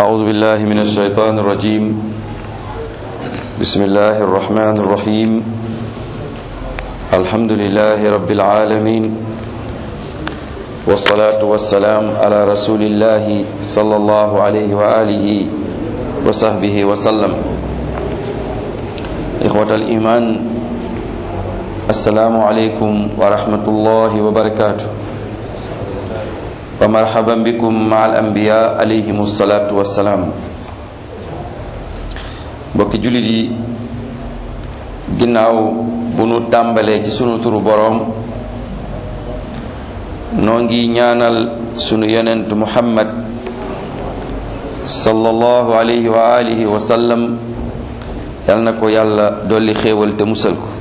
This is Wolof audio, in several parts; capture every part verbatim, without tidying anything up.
أعوذ بالله من الشيطان الرجيم بسم الله الرحمن الرحيم الحمد لله رب العالمين والصلاة والسلام على رسول الله صلى الله عليه وآله وصحبه وسلم إخوة الإيمان السلام عليكم ورحمة الله وبركاته wa marhaban bikum ma al anbiya alayhimu salaatu wassalaam. mbokki jullit yi, ginnaaw bu nu tàmbalee ci sunu turu boroom, noo ngi ñaanal sunu yonent muhammad sallallahu alayhi wa alihi wa sallam, yal na ko yàlla dolli xéewal te musal ko.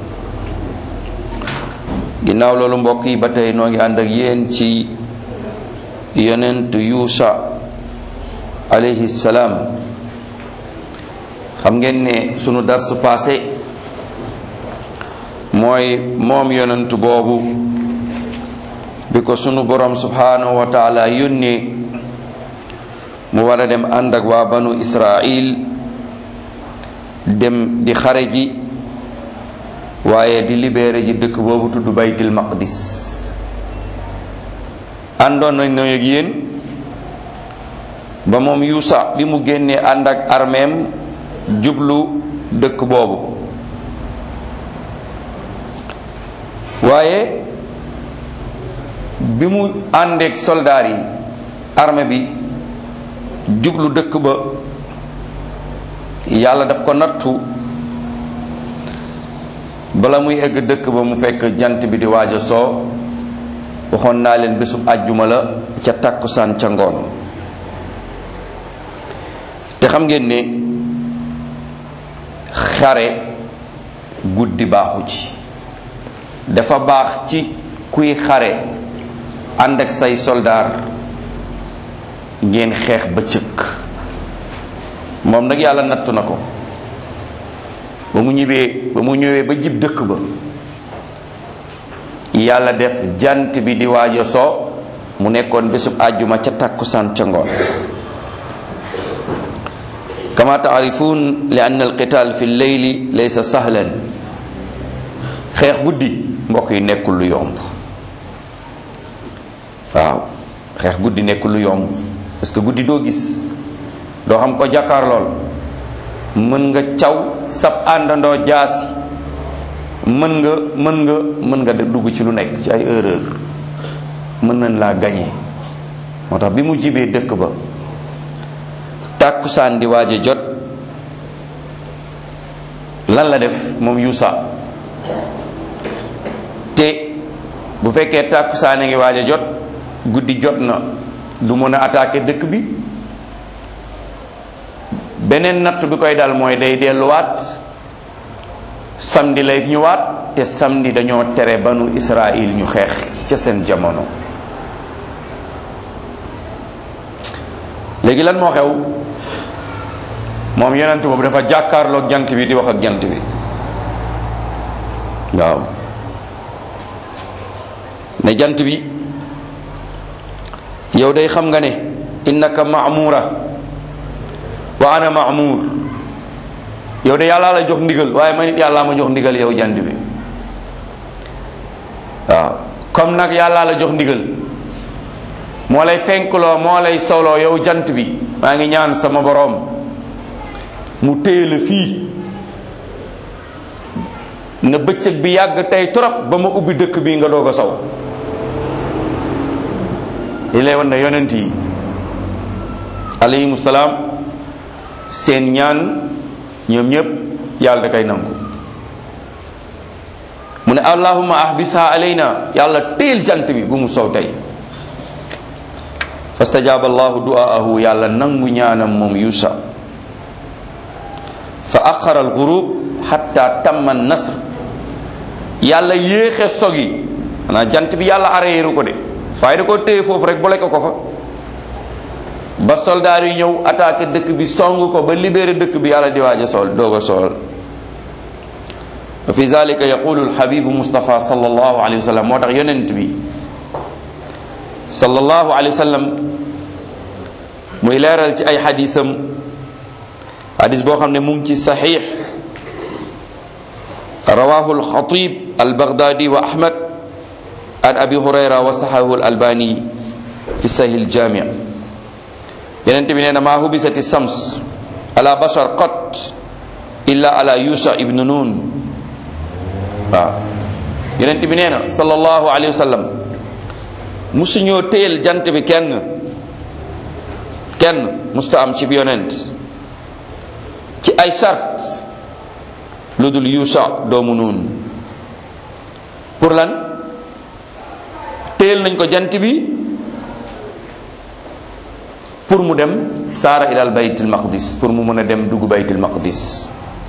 ginnaaw loolu mbokk yi, ba tey noo ngi ànd ak yéen ci yonent Yuusa alayhi salaam. xam ngeen ne sunu dars passé mooy moom yonent boobu bi ko sunu borom subhanahu wa taala yónnee mu war a dem ànd ak waa banu Israil dem di xare ji, waaye di libéré ji dëkk boobu tudd baytil maqdis. àndoon nañ na ak yéen ba moom Yuusa bi mu génnee ànd ak armeem jublu dëkk boobu, waaye bi mu àndeek soldaar yi armée bi jublu dëkk ba, yàlla daf ko nattu bala muy egg dëkk ba mu fekk jant bi di waaj a soo. waxoon naa leen bésub àjjuma la ca tàkkusaan ca ngoon. te xam ngeen ne xare guddi baaxu ci. dafa baax ci kuy xare ànd ak say soldaar ngeen xeex bëccëg. moom nag yàlla nattu na ko ba mu ñibbee ba mu ñëwee ba jib dëkk ba, yàlla def jant bi di waajo soo. mu nekkoon bésub àjjuma ca tàkkusaan ca ngoon. kama taarifuun li anna alqital fi lleyli laysa sahlan. xeex guddi mbokk yi nekkul lu yomb. waaw xeex guddi nekkul lu yomb parce que guddi doo gis, doo xam ko jàkkaar lool. mën nga caw sab àndandoo jaasi, mën nga mën nga mën nga dugg ci lu nekk ci ay erreur, mën nañ laa gañe. moo tax bi mu jibee dëkk ba tàkkusaan di waaj a jot, lan la def moom Yuusa? te bu fekkee tàkkusaan a ngi waaj a jot, guddi jot na, du mën a attaquer dëkk bi. beneen natt bi koy dal mooy day delluwaat samedi lay ñëwaat, te samedi dañoo tere banu Israil ñu xeex ca seen jamono. léegi lan moo xew? moom yonent boobu dafa jàkkaarloog jant bi di wax ak jant bi. waaw ne jant bi, yow day xam nga ne innaka ma'mura wa ana ma'mur. yow de yàlla la jox ndigal, waaye man it yàlla ma jox ndigal yow jant bi. waaw comme nag yàlla la jox ndigal, moo lay fenkloo moo lay sowloo yow jant bi, maa ngi ñaan sama boroom mu téye la fii na bëccëg bi yàgg tey trop ba ma ubbi dëkk bi nga doog a sow. li lay wan ne yonent yi alayhimu salaam seen ñaan ñoom ñëpp yàlla da koy nangu. mu ne allahumma ahbisha alayna, yàlla téel jant bi bu mu sow tey. fastajaaba allahu du'aahu, yàlla nangu ñaanam moom Yuusa. fa axara alghurub hatta tamma nasr, yàlla yéexe sog yi. xanaa jant bi yàlla arréeru ko de, waaye da koo téye foofu rek boole ko ko fa ba soldaar yi ñëw attaqué dëkk bi, song ko ba libéré dëkk bi, yàlla di waaj a sool doog a sool. wa fi zalika yaqulu alhabibu Mustafa sallallahu alayhi wa sallam. moo tax yonent bi sallallahu alayhi wa sallam muy leeral ci ay xadisam xadis boo xam ne mu ngi ci saxiix rawahu alxatib albaghdadi wa ahmad an abi hurayra wa saxahu alalbani fi sahih aljami yonent bi nee na maa hubisati sams ala bashar qat illa ala yusha ibnu nun waaw yonent bi nee na sallallahu alayhi wa sallam musuñoo téyel jant bi kenn kenn musta am ci yonent ci ay sart lu dul yusha doomu nun pour lan téyel nañ ko jant bi pour mu dem saara ilal baytil maqdis pour mu mën a dem dugg baytil maqdis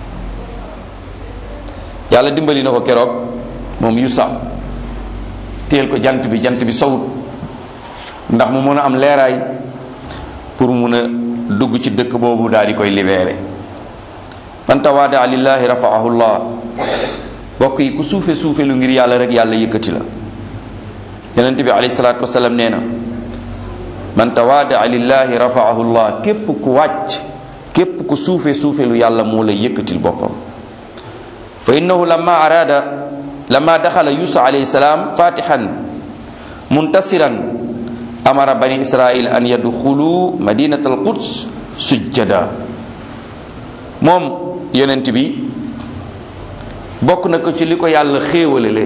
yàlla dimbali na ko keroog moom yusa téyel ko jant bi jant bi sowut ndax mu mën a am leeraay pour mu mën a dugg ci dëkk boobu daal di koy libéré man tawaada lillahi rafaahu llah bokk yi ku suufe suufe lu ngir yàlla rek yàlla yëkkati la yonent bi alayhi salaatu wasalaam nee na man tawaada lillahi rafaahu llah képp ku wàcc képp ku suufe suufe lu yàlla moo lay yëkkatil boppam fa innahu lamma arada lamma daxala yusa alayhi salaam fatihan muntasiran amara bani israil an yadxulu madinat al quds sujjada moom yonent bi bokk na ko ci li ko yàlla xéewalele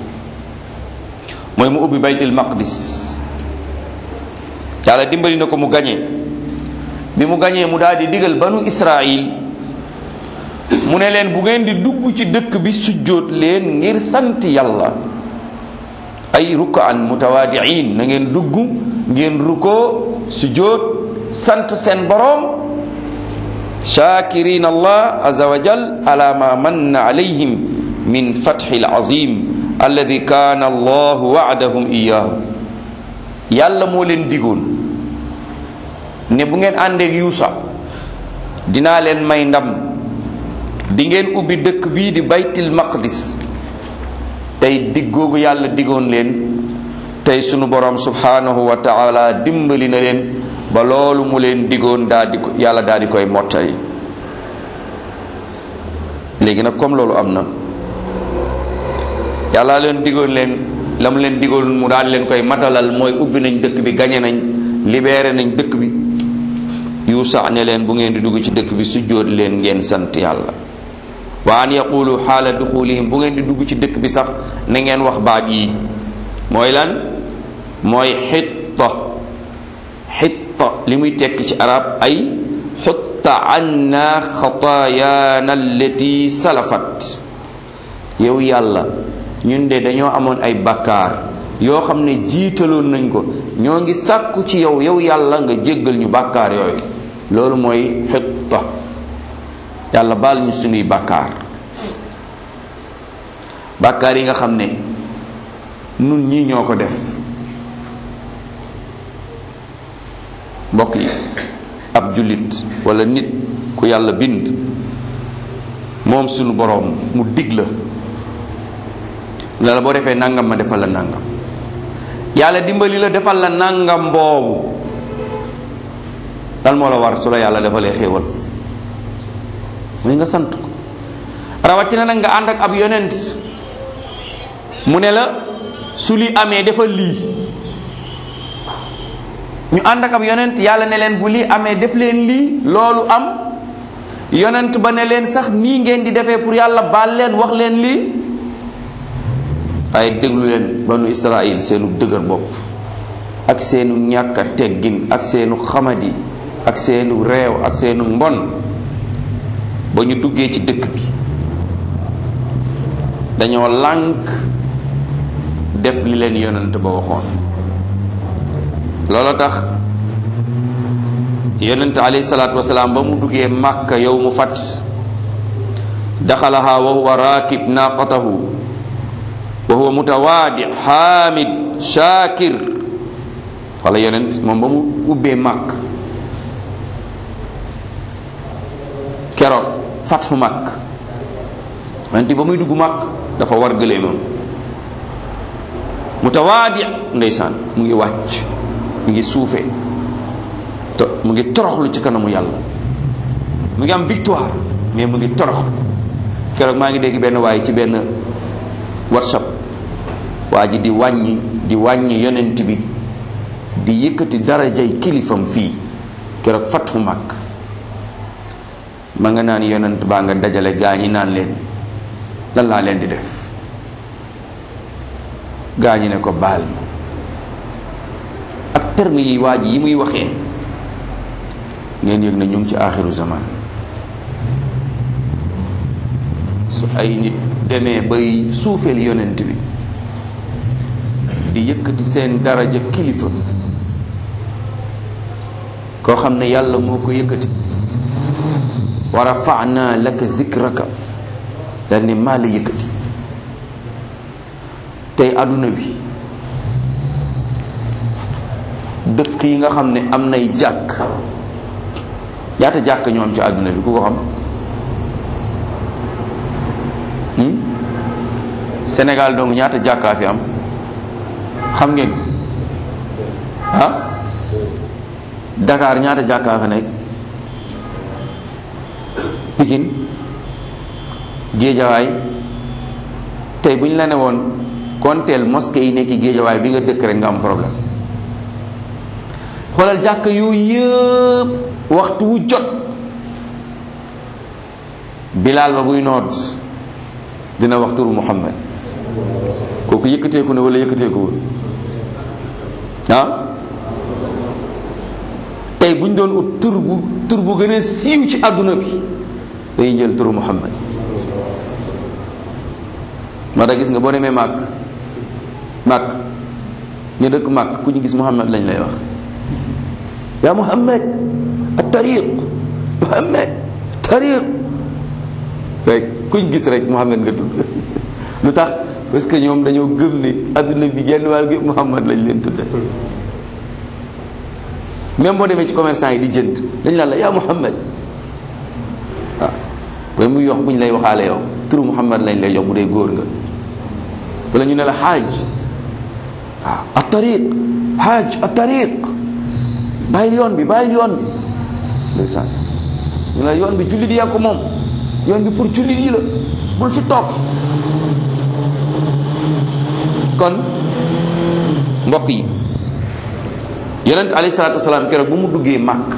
mooy mu ubbi baytul maqdis yàlla dimbali na ko mu gañee bi mu gañee mu daal di digal banu israil mu ne leen bu ngeen di dugg ci dëkk bi sujjóot leen ngir sant yàlla ay rukaan mutawaadiin na ngeen dugg ngeen rukkoo sujjóot sant seen boroom shakirin allah azza wa jal ala ma manna alayhim min fathi alazim alladi kana allahu wa'dahum iyyahu yàlla moo leen digoon ne bu ngeen àndeek yuusa dinaa leen may ndam di ngeen ubbi dëkk bii di baytil maqdis tey dig googu yàlla digoon leen tey sunu borom subhanahu wa taala dimbali na leen ba loolu mu leen digoon daa di yàlla daa di koy mottali léegi nag comme loolu am na yàlla leen digoon leen la mu leen digoon mu daal leen koy matalal mooy ubbi nañ dëkk bi gañe nañ libéré nañ dëkk bi yuusa ne leen bu ngeen di dugg ci dëkk bi sujjóot leen ngeen sant yàlla wa an yaqulu xaala duxulihim bu ngeen di dugg ci dëkk bi sax na ngeen wax baat yi mooy lan mooy xitta xitta li muy tekk ci arab ay xutta anna xataayaana allati salafat yow yàlla ñun de dañoo amoon ay bakkaar yoo xam ne jiitaloon nañ ko ñoo ngi sàkku ci yow yow yàlla nga jéggal ñu bakkaar yooyu loolu mooy xitta yàlla baal ñu sunuy bakkaar bakkaar yi nga xam ne nun ñii ñoo ko def mbokk yi ab jullit wala nit ku yàlla bind moom sunu boroom mu dig la ne la boo defee nangam ma defal la nangam yàlla dimbali la defal la nangam boobu lan moo la war su la yàlla defalee xéewal mooy nga sant ko rawatina nag nga ànd ak ab yonent mu ne la su li amee defal lii ñu ànd ak ab yonent yàlla ne leen bu lii amee def leen lii loolu am yonent ba ne leen sax nii ngeen di defee pour yàlla baal leen wax leen lii ay déglu leen banu Israël seenu dëgër bopp ak seenu ñàkk a teggin ak seenu xamadi ak seenu réew ak seenu mbon ba ñu duggee ci dëkk bi dañoo lànk def li leen yonent ba waxoon loolu tax yonent alayhi salaatu wasalaam ba mu duggee Makka yow mu fat daxalaha wa huwa raakib naaqatahu wa huwa mutawaadi xaamid shaakir wala yonent moom ba mu ubbee Makka keroog fatxu Makka wante ba muy dugg Makka dafa war gëléemam mutawaadi ndeysaan mu ngi wàcc mu ngi suufe te mu ngi toroxlu ci kanamu yàlla, mu ngi am victoire mais mu ngi toroxlu. keroog maa ngi dégg benn waay ci benn WhatsApp, waa ji di wàññi di wàññi yonent bi, di yëkkati darajay kilifam fii keroog Fathu Makka. ma nga naan yonent baa nga dajale gaa ñi naan leen lan laa leen di def, gaa ñi ne ko baal ma. ak terme yi waa ji yi muy waxee ngeen yëg na ñu ngi ci aaxiru zaman. su ay nit demee bay suufeel yonent bi, di yëkkati seen daraja kilifa, koo xam ne yàlla moo ko yëkkati, wa rafa'na laka zikraka, dal ni maa la yëkkati. tey àdduna bi dëkk yi nga xam ne am nay jàkk, ñaata jàkk ñoo am ci àdduna bi ku ko xam? Sénégal donc ñaata jàkkaa fi am xam ngeen? ah Dakar ñaata jàkkaa fa nekk? Pikine, Géejawaay. tey bu ñu la ne woon konteel mosquée yi nekk Géejawaay bi nga dëkk rek nga am problème. xoolal jàkk yooyu yëpp waxtu wu jot Bilaal ba buy noot dina wax turu Muhammad. kooku yëkkateeku ne wala yëkkateekuwul? ah tey bu ñu doon ut tur bu tur bu gën a siiw ci àdduna bi dañuy jël turu Muhammad. moo tax gis nga boo demee màkk màkk ñu dëkk màkk ku ñu gis Muhammad lañ lay wax. yaa Muhammad at-tariq, Muhammad tariq rek kuñ gis rek Muhammad nga tudd. lu tax? parce que ñoom dañoo gëm ne adduna bi genn wàll gi Muhammad lañ leen tudde. même boo demee ci commerçant yi di jënd dañ naan la yaa Muhammad. waaw ba muy yox buñ lay waxaale yow turu Muhammad lañ lay jox bu dee góor nga. wala ñu ne la xaaj, waaw at-tariq, xaaj at-tariq, bàyyil yoon bi bàyyil yoon bi. ndeysaan ñu la yoon bi jullit yaa ko moom, yoon bi pour jullit yi la, bul fi toog. kon mbokk yi, yonent alayhi salaatu wasalaam keroog bu mu duggee màkk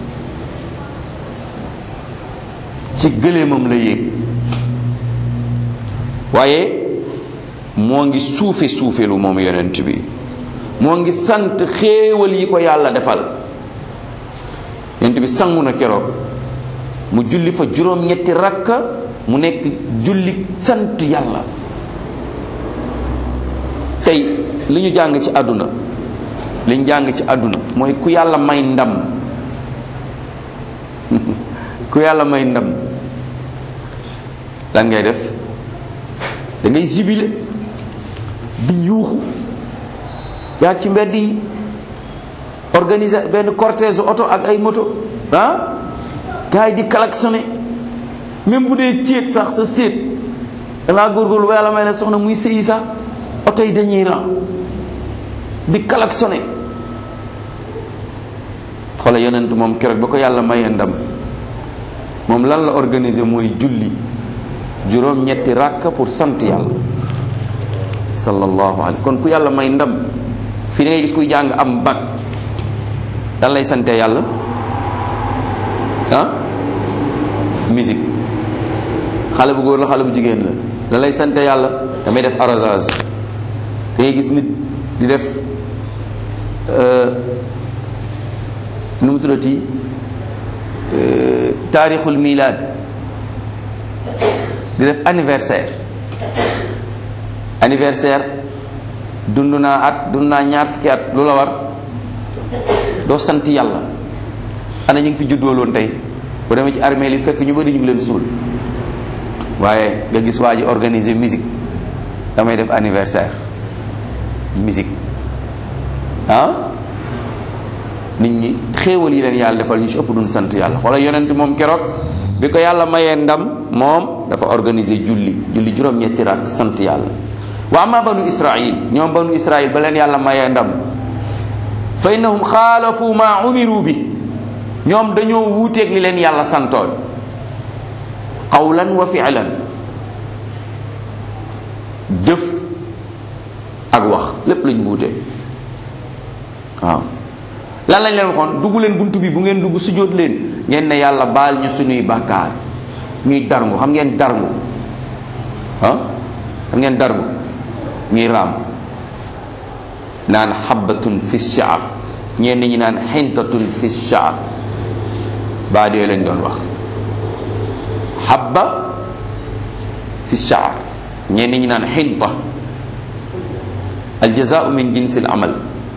ci gëléemam la yéeg, waaye moo ngi suufe suufelu moom yonent bi, moo ngi sant xéewal yi ko yàlla defal. yonent bi sangu na keroog mu julli fa juróom-ñetti rakka, mu nekk julli sant yàlla. tey li ñu jàng ci àdduna li ñu jàng ci àdduna mooy ku yàlla may ndam ku yàlla may ndam lan ngay def? da ngay jibile di yuuxu, yaa ci mbedd yi organiser benn cortège oto ak ay moto, ah gars yi di klaxonné, même bu dee céet sax sa séet dangaa góorgóorlu ba yàlla may la soxna muy sëyi sax oto yi dañuy ran di klaxonné. xoola yonent moom keroog ba ko yàlla mayee ndam, moom lan la organiser mooy julli juróom ñetti ràkka pour sant yàlla sallallahu alayhi. kon ku yàlla may ndam, fii da ngay gis kuy jàng am bac, dan lay sante yàlla ah musique. xale bu góor la xale bu jigéen la, dan lay sante yàlla damay def arrosage. da ngay gis nit di def nu mu tuddati taarixul milaad, di def anniversaire. anniversaire dund naa at dund naa ñaar fukki at, lu la war? doo sant yàlla. ana ñu ngi fi juddooloon tey bu demee ci armée li fekk ñu bari ñu ngi leen suul, waaye nga gis waa ji organiser musique, damay def anniversaire musique. ah nit ñi xéewal yi leen yàlla defal ñu ci ëpp duñ sant yàlla. wala yonent moom keroog bi ko yàlla mayee ndam, moom dafa organiser julli julli juróom-ñetti rakk sant yàlla. wa amma banu israil, ñoom banu israil ba leen yàlla mayee ndam, fa innahum xaalafu ma umiru bi, ñoom dañoo wuuteeg li leen yàlla santoon qawlan wa fi'lan, jëf ak wax lépp lañ wuute. waaw lan lañ leen waxoon? dugg leen buntu bi, bu ngeen dugg sujjóot leen, ngeen ne yàlla baal ñu suñuy bàkkaar. ñuy darngu, xam ngeen darngu ah xam ngeen darngu? ñuy raam naan xabbatun fi sha'r, ñenn ñi naan xintatun fi sha'r. baa dee leen doon wax xabba fi sha'r, ñenn ñi naan xinta. al jazaa'u min jinsil amal.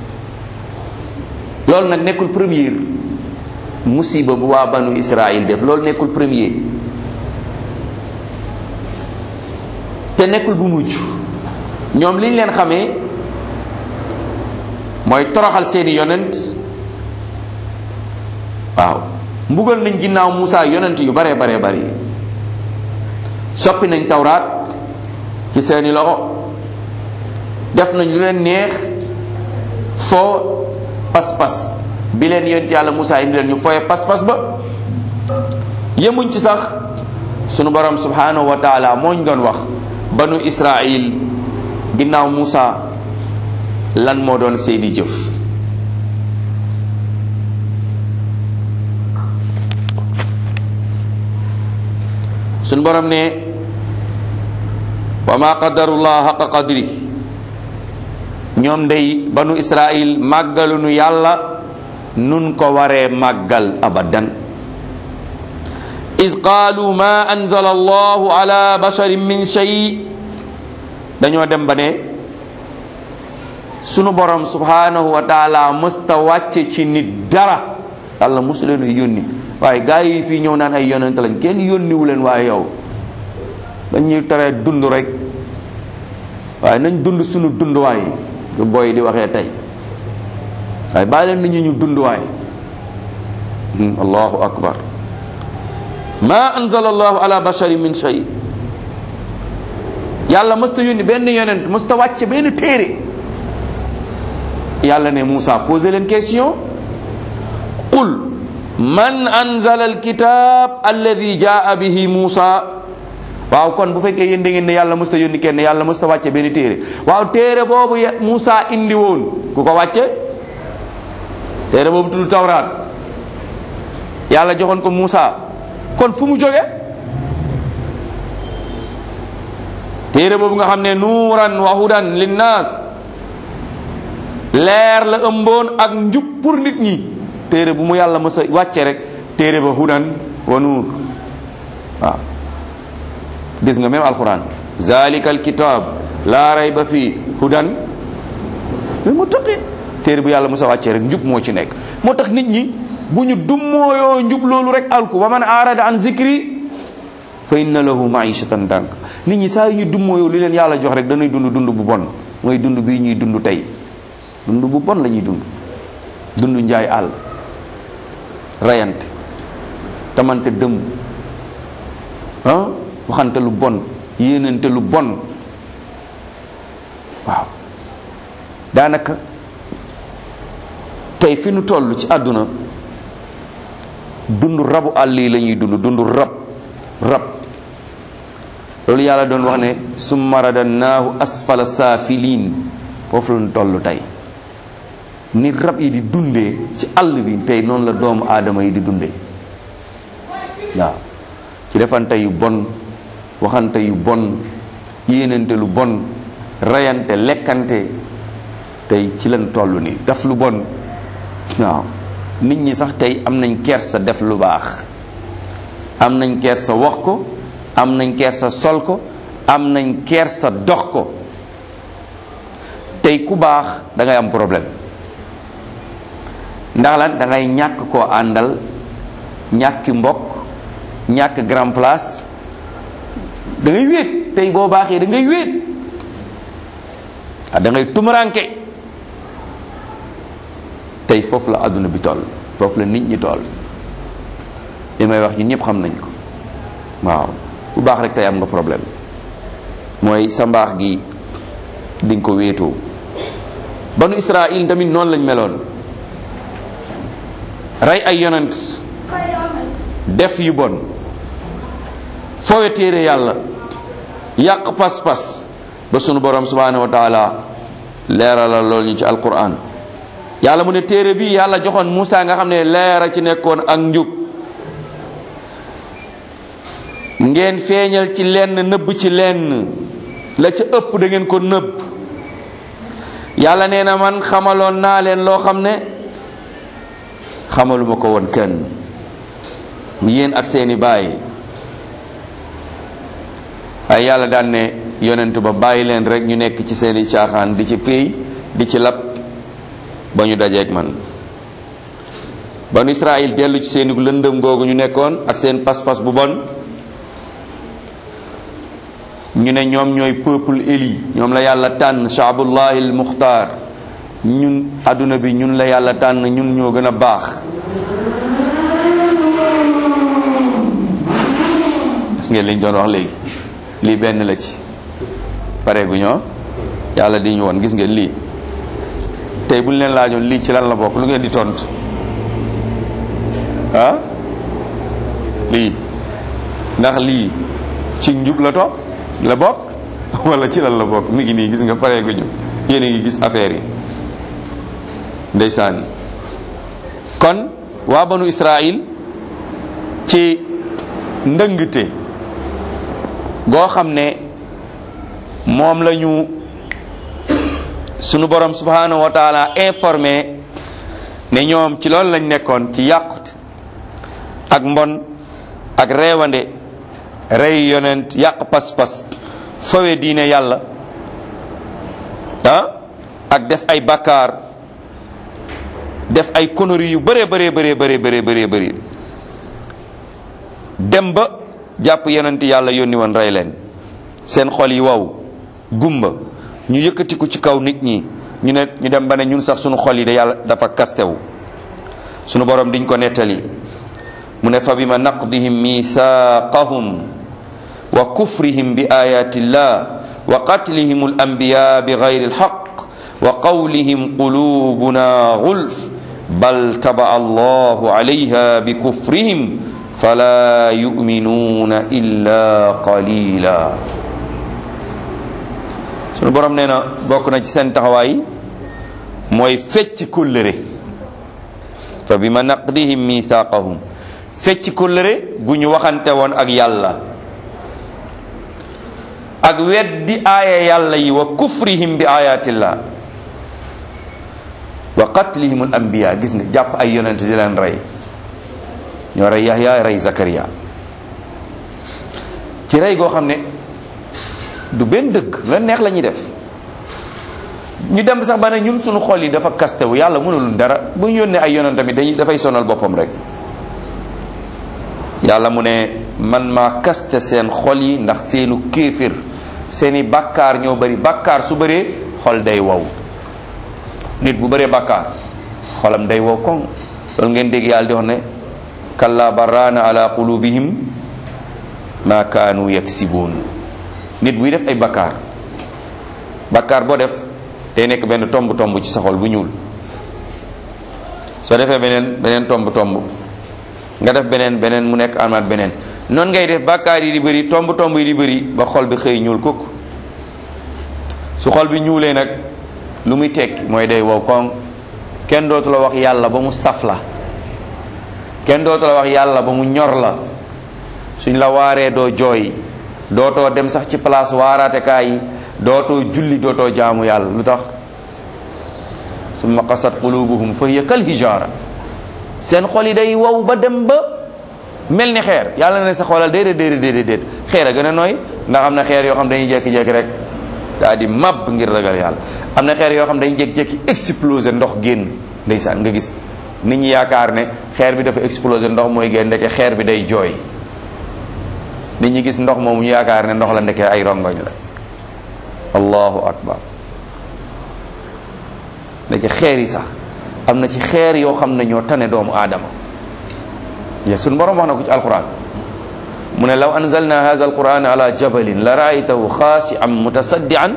loolu nag nekkul premier musiba bu waa banu Israël def, loolu nekkul premier te nekkul bu mujj. ñoom liñ leen xamee mooy toroxal seeni yonent. waaw mbugal nañ ginnaaw Muusa yonent yu bare bare bare, soppi nañ tawraat ci seeni loxo, def nañ lu leen neex, foo pas-pas bi leen yonent yàlla Muusa indi leen ñu fooye pas-pas ba. yemuñ ci sax, sunu borom subhanahu wa taala mooñ doon wax banu Israël ginnaaw Muusa lan moo doon seeni jëf. sunu borom ne wa ma qadarullah haqa qadri, ñoom day banu Israël màggalunu yàlla nun ko waree màggal abadan. iz qaalu ma anzala allahu ala basharin min shay, dañoo dem ba ne sunu borom subhanahu wa taala mësta wàcce ci nit dara. yàlla mosu leen a yónni. waaye gaa yi fii ñëw naan ay yonent lañ, kenn yónniwu leen. waaye yow dañuy tere dund rek, waaye nañ dund sunu dund waay lu booy di waxee tey. waaye bàyyi leen nit ñi ñu dund waay. allahu akbar. ma anzala allahu ala basharin min shay, yàlla mësta yónni benn yonent, mësta wàcce benn téere. yàlla ne Moussa posé leen question, qul man anzala alkitab alladi jaa bihi Moussa. waaw kon bu fekkee yéen da ngeen ne yàlla mësta yónni kenn, yàlla mësta wàcce benn téere, waaw téere boobu Moussa indi woon ku ko wàcce? téere boobu tudd tawraat, yàlla joxoon ko Moussa, kon fu mu jóge? téere boobu nga xam ne nuuran wa hudan linnaas, leer la ëmboon ak njub pour nit ñi. téere bu mu yàlla mës a wàcce rek, téere ba hudan wa nuur. waaw gis nga même alquran, zalika alkitab la rayba fii hudan lil muttaqin. téere bu yàlla mës a wàcce rek njub moo ci nekk. moo tax nit ñi bu ñu dummooyoo njub loolu rek alku. wa man arada an zikri fa inna lahu maishatan dank. nit ñi saa yu ñu dummooyoo li leen yàlla jox rek dañuy dund dund bu bon. mooy dund bii ñuy dund tey, dund bu bon la ñuy dund. dund njaay àll, rayante, tamante dëmm, ah waxante lu bon, yéenante lu bon. waaw daanaka tey fi nu toll ci àdduna, dund rabu àll yi la ñuy dund, dund rab rab. loolu yàlla doon wax ne summa radannaahu asfala saafiliin, foofu la ñu toll tey. ni rab yi di dundee ci àll bi tey, noonu la doomu aadama yi di dundee. waaw ci defante yu bon, waxante yu bon, yéenante lu bon, rayante, lekkante, tey ci lañ toll nii. def lu bon, waaw nit ñi sax tey am nañ kersa def lu baax, am nañ kersa wax ko, am nañ kersa sol ko, am nañ kersa dox ko. tey ku baax da ngay am problème. ndax lan? da ngay ñàkk koo àndal, ñàkki mbokk, ñàkk grand place, da ngay wéet. tey boo baaxee da ngay wéet, ah da ngay tumuranke. tey foofu la àdduna bi toll, foofu la nit ñi toll. li may wax ñun ñëpp xam nañ ko. waaw bu baax rek tey am nga problème, mooy sa mbaax gi di nga ko wéetoo. banu Israël tamit noonu lañ meloon. rey ay yonent def yu bon foowe téere yàlla yàq pas-pas ba sunu borom subhanahu wa taala leeralal loolu ñu ci alquran yàlla mu ne téere bi yàlla joxoon Muusa nga xam ne leera ci nekkoon ak njub ngeen feeñal ci lenn nëbb ci lenn la ca ëpp da ngeen ko nëbb yàlla nee na man xamaloon naa leen loo xam ne xamaluma ko woon kenn yéen ak seeni baay ay yàlla daan ne yonent ba bàyyi leen rek ñu nekk ci seeni caaxaan di ci féey di ci lab ba ñu dajeeg man banu Israël dellu ci seeni lëndëm googu ñu nekkoon ak seen pas-pas bu bon ñu ne ñoom ñooy peuple éli ñoom la yàlla tànn shaabullahi al muxtaar ñun adduna bi ñun la yàlla tànn ñun ñoo gën a baax gis ngeen liñ doon wax léegi lii benn la ci pare gu ñoo yàlla di ñu woon gis ngeen lii tey buñ leen laajoon lii ci lan la bokk lu ngeen di tontu ah lii ndax lii ci njub la topp la bokk wala ci lan la bokk mi ngi nii gis nga pare gu ñu yéen a ngi gis affaire yi ndeysaan kon waa banu Israël ci ndëngte goo xam ne moom la ñu sunu borom subhanahu wa taala informé ne ñoom ci loolu lañ nekkoon ci yàqut ak mbon ak reewande rey yonent yàq pas-pas fawe diine yàlla ah ak def ay bakkaar def ay conneries yu bëree bëree bëree bëree bëree bëree bëri dem ba jàpp yonent yàlla yónni woon rey leen seen xol yi waw gumba ñu yëkkatiku ci kaw nit ñi ñu ne ñu dem ba ne ñun sax sunu xol yi da yàlla dafa kastewu sunu borom diñ ko nettali mu ne fa bima naqdihim mithaqahum wa kufrihim bi ayati llah wa qatlihim al anbiya bi ghayri al haqq wa qawlihim qulubuna ghulf bal taba allahu alayha bi kufrihim fala yu'minuna illa qalila sunu borom nee na bokk na ci seen taxawaay mooy fecc kóllëre fa bima naqdihim mithaqahum fecc kóllëre gu ñu waxante woon ak yàlla ak weddi aaya yàlla yi wa kufrihim bi ayatillah wa qatlihim al anbiya gis nga jàpp ay yonent di leen rey ñoo rey Yahya rey Zakariya ci rey goo xam ne du benn dëgg la neex la ñuy def ñu dem sax ba ne ñun suñu xol yi dafa kastewu yàlla mënul dara bu ñu yónnee ay yonent tamit dañuy dafay sonal boppam rek yàlla mu ne man maa kaste seen xol yi ndax seenu kéefir seeni bàkkaar ñoo bari bàkkaar su bëree xol day wow nit bu bëree bàkkaar xolam day wow koŋ loolu ngeen dégg yàlla di wax ne kalla barraana ala qulubihim ma kaanu yaksibuun nit buy def ay bàkkaar bàkkaar boo def day nekk benn tomb tomb ci sa xol bu ñuul soo defee beneen beneen tomb tomb nga def beneen beneen mu nekk amaat beneen noonu ngay def bàkkaar yi di bëri tomb tomb yi di bëri ba xol bi xëy ñuul kukk su xol bi ñuulee nag lu muy tekki mooy day wow koŋ kenn dootu la wax yàlla ba mu saf la kenn dootu la wax yàlla ba mu ñor la suñ la waaree doo jooy dootoo dem sax ci place waaraatekaay yi dootoo julli dootoo jaamu yàlla lu tax summa qasat qulubuhum fa hiya kal hijaara seen xol yi day wow ba dem ba mel ni xeer yàlla ne sa xoolal déedéet déedéet déedéet déet xeer a gën a nooy ndax am na xeer yoo xam dañuy jékki-jékki rek daa di mab ngir ragal yàlla am na xeer yoo xam dañuy jékki-jékki exploser ndox génn ndeysaan nga gis nit ñi yaakaar ne xeer bi dafa exploser ndox mooy génn ndeke xeer bi day jooy nit ñi gis ndox moomu ñu yaakaar ne ndox la ndeke ay rongoñ la allahu akbar ndeke xeer yi sax am na ci xeer yoo xam ne ñoo tane doomu aadama ya suñu borom wax na ko ci alquran mu ne law anzalna hadha alquran ala jabalin la raaytahu xaasi'an mutasaddian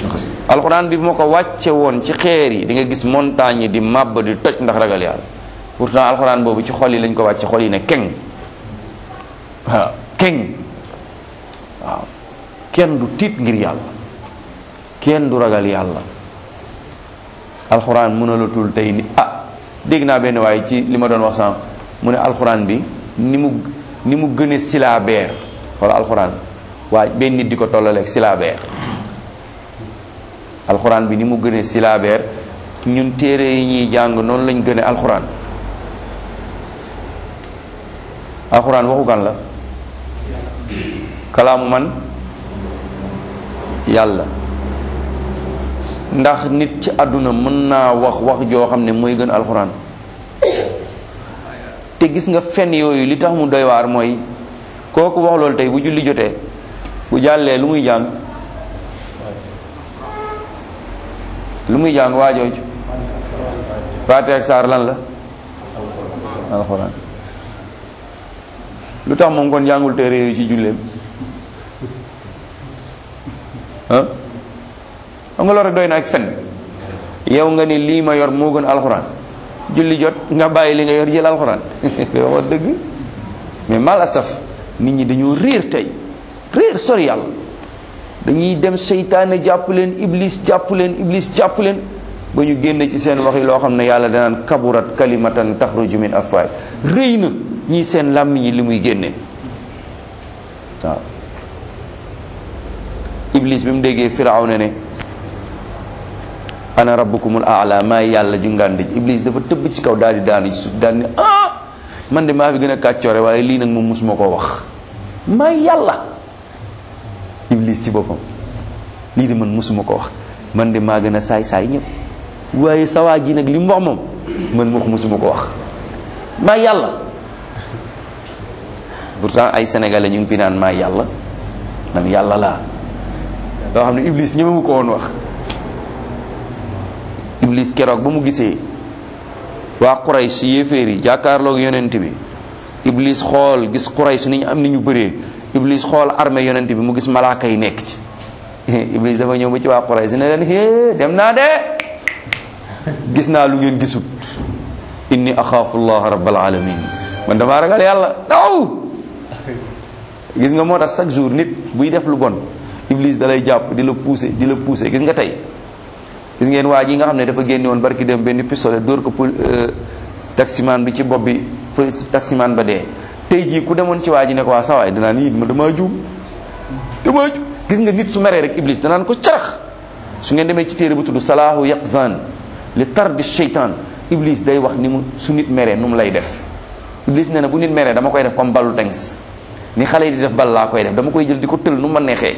alquran bi moo ko wàcce woon ci xeer yi di nga gis montagne yi di màbb di toj ndax ragal yàlla pourtant alxuraan boobu ci xol yi lañ ko wàcc xol yi ne keng waaw keng waaw kenn du tiit ngir yàlla kenn du ragal yàlla. alxuraan mënalatul tey ni ah dégg naa benn waaye ci li ma doon wax sànq mu ne alxuraan bi ni mu ni mu gën a silabeer wala alxuraan waaye benn nit di ko tollaleeg silabeer alxuraan bi ni mu gën a silabeer ñun téere yi ñuy jàng noonu lañ gën a alxuraan alxuraan waxu kan la kalaamu man yàlla ndax nit ci àdduna mën naa wax wax joo xam ne mooy gën alxuraan te gis nga fen yooyu li tax mu doy waar mooy kooku wax loolu tey bu julli jotee bu jàllee lu muy jàng lu muy jàng waa jooju Faatiha ak saar lan la alxuraan lu tax moom kon jàngul téere yooyu ci julleem ah xam nga loolu rek doy na ak fen yow nga ni lii ma yor moo gën alxuraan julli jot nga bàyyi li nga yor jël alxuraan wax dëgg mais mal asaf nit ñi dañoo réer tey réer sori yàlla dañuy dem seytaane jàpp leen iblis jàpp leen iblis jàpp leen ba ñu génne ci seen wax yi loo xam ne yàlla danaan kaburat kalimatan taxruju min afwaay rëy na ñii seen làmmiñ yi li muy génne waaw iblis bi mu déggee firawna ne ana rabbukumul aala maa yàlla ju ngànd ji iblis dafa tëbb ci kaw daal di daanu ci suuf daal ni ah man de maa fi gën a kàccoore waaye lii nag moom musuma koo wax maa yàlla iblis ci boppam lii de man musuma ko wax man de maa gën a saay saay ñëpp waaye sawaa ji nag li mu wax moom man moo ko musuma ko wax maa yàlla pourtant ay sénégalais ñu ngi fi naan maa yàlla man yàlla laa loo xam ne iblis ñëmewu ko woon wax iblis keroog ba mu gisee waa Quraysh yéeféer yi jàkkaarloog yonent bi iblis xool gis Quraysh ni ñu am ni ñu bëree iblis xool armée yonent bi mu gis malaaka yi nekk ci iblis dafa ñëw ba ci waa Quraysh ne leen hé dem naa de gis naa lu ngeen gisut inni axaafu llaha rabbal alamin man damaa ragal yàlla aw gis nga moo tax chaque jour nit buy def lu bon iblis da lay jàpp di la pousser di la pousser gis nga tey gis ngeen waa ji nga xam ne dafa génne woon barki dem benn pistolet dóor ko pour taximan bi ci bopp bi taximan ba dee tey jii ku demoon ci waa ji ne ko waa sawaay danaa ni ma damaa juum damaa juum gis nga nit su meree rek iblis danaan ko carax su ngeen demee ci téere bu tudd salaahu yaqzan li tardi sheytan iblis day wax ni mu su nit meree nu mu lay def iblis nee na bu nit meree dama koy def comme ballu tengs ni xale yi di def bal laa koy def dama koy jël di ko tël nu ma neexee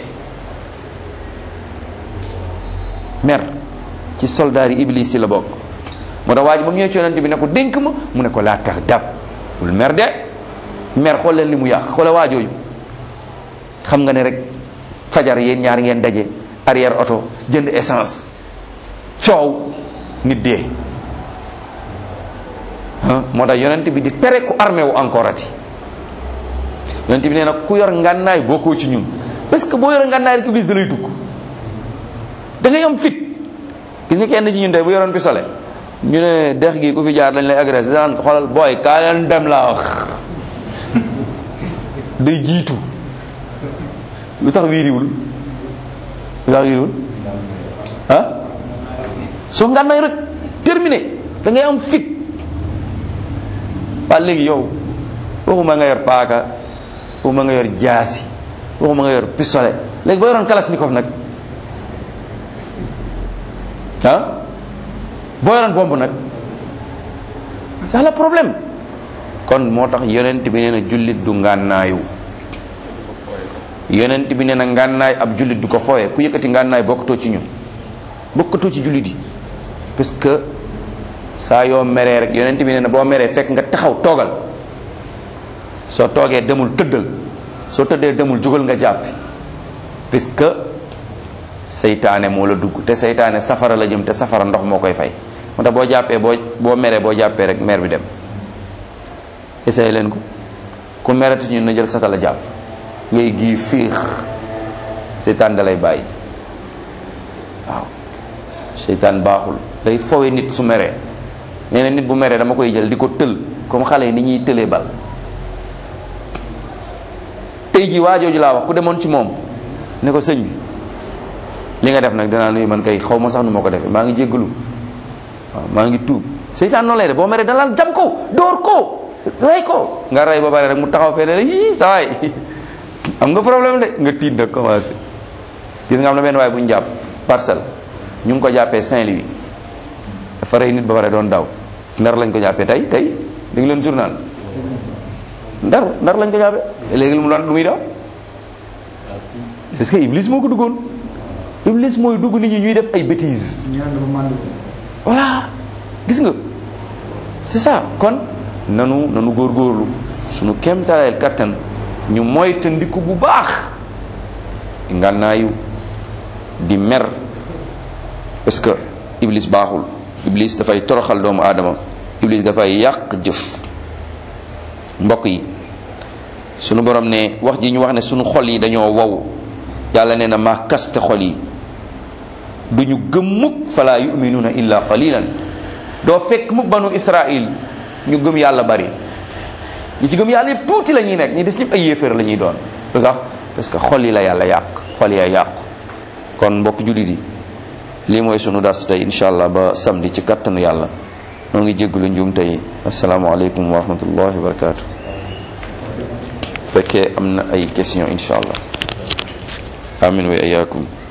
mer ci soldaar yi iblis yi la bokk moo tax waa ji ba mu ñëwee ci yonent bi ne ko dénk ma mu ne ko laa tax dab bul mer de mer xool leen li mu yàq xoole waa jooju xam nga ne rek fajar yéen ñaar ngeen daje arrière oto jënd essence coow nit dee moo tax yonent bi di tere ku armé wu encore ati yonent bi nee na ku yor ngànnaay bokkoo ci ñun parce que boo yor ngànnaay rek iblis da lay dugg da ngay am fit gis nga kenn ci ñun tey bu yoroon pistolet ñu ne dex gi ku fi jaar dañ lay agressé daan xoolal booy kaa leen dem laa wax day jiitu lu tax wiiriwul lu tax wiiriwul ah soo ngànnaay rek terminé da ngay am fit waa léegi yow waxuma nga yor paaka waxuma nga yor jaasi waxuma nga yor pistolet léegi boo yoroon kalashnikov nag ah boo yoroon bomb nag c'est le problème kon moo tax yonent bi nee na jullit du ngànnaayu yonent bi nee na ngànnaay ab jullit du ko fooye ku yëkkati ngànnaay bokkatoo ci ñun bokkatoo ci jullit yi parce que saa yoo meree rek yonent bi nee na boo meree fekk nga taxaw toogal soo toogee demul tëddal soo tëddee demul jógal nga jàppi parce que seytaane moo la dugg te seytaane safara la jëm te safara ndox moo koy fay moo tax boo jàppee boo boo meree boo jàppee rek mer bi dem essayé leen ko ku merati ñun na jël satala jàpp ngay gii fiix seytaan da lay bàyyi waaw seytaan baaxul day fowe nit su meree nee na nit bu meree dama koy jël di ko tël comme xale yi ni ñuy tëlee bal. tey jii waa jooju laa wax ku demoon ci moom ne ko sëñ bi li nga def nag danaa nuyu man kay xaw ma sax nu ma ko defee maa ngi jéggalu waaw maa ngi tuub. seytaan noonu lay def boo meree dana la jam ko door ko rey ko nga rey ba pare rek mu taxaw fee ne la yii saa waay am nga problème de nga tiit nag commencé. gis nga am na benn waay bu ñu jàpp parcelle ñu ngi ko jàppee Saint-Louis dafa rey nit ba pare doon daw ndar lañ ko jàppee tey tey di ngi leen journal ndar ndar lañ ko jàppee léegi lu mu doon lu muy daw parce que Iblis moo ko duggoon. Iblis mooy dugg nit ñi ñuy def ay bêtises. voilà gis nga c'est ça kon nanu nanu góorgóorlu suñu kéemtalaayal kattan ñu moytandiku bu baax ngànnaayu di mer parce que Iblis baaxul. Iblis dafay toroxal doomu aadama. Iblis dafay yàq jëf. mbokk yi sunu borom ne wax ji ñu wax ne sunu xol yi dañoo wow yàlla nee na maa kaste xol yi duñu gëm mukk fala yuminuuna illa qalilan doo fekk mukk banu Israil ñu gëm yàlla bari ñi ci gëm yàlla yëpp tuuti la ñuy nekk ñi des ñëpp ay yéeféer la ñuy doon lu tax parce que xol yi la yàlla yàq xol yi yàqu. kon mbokk jullit yi lii mooy sunu dars tey insha allah ba samedi ci kattanu yàlla noo ngi jéggulu njuum tey asalaamaaleykum wa rahmatullahi wa barakatu fekkee am na ay question insha allah amin wa iyaakum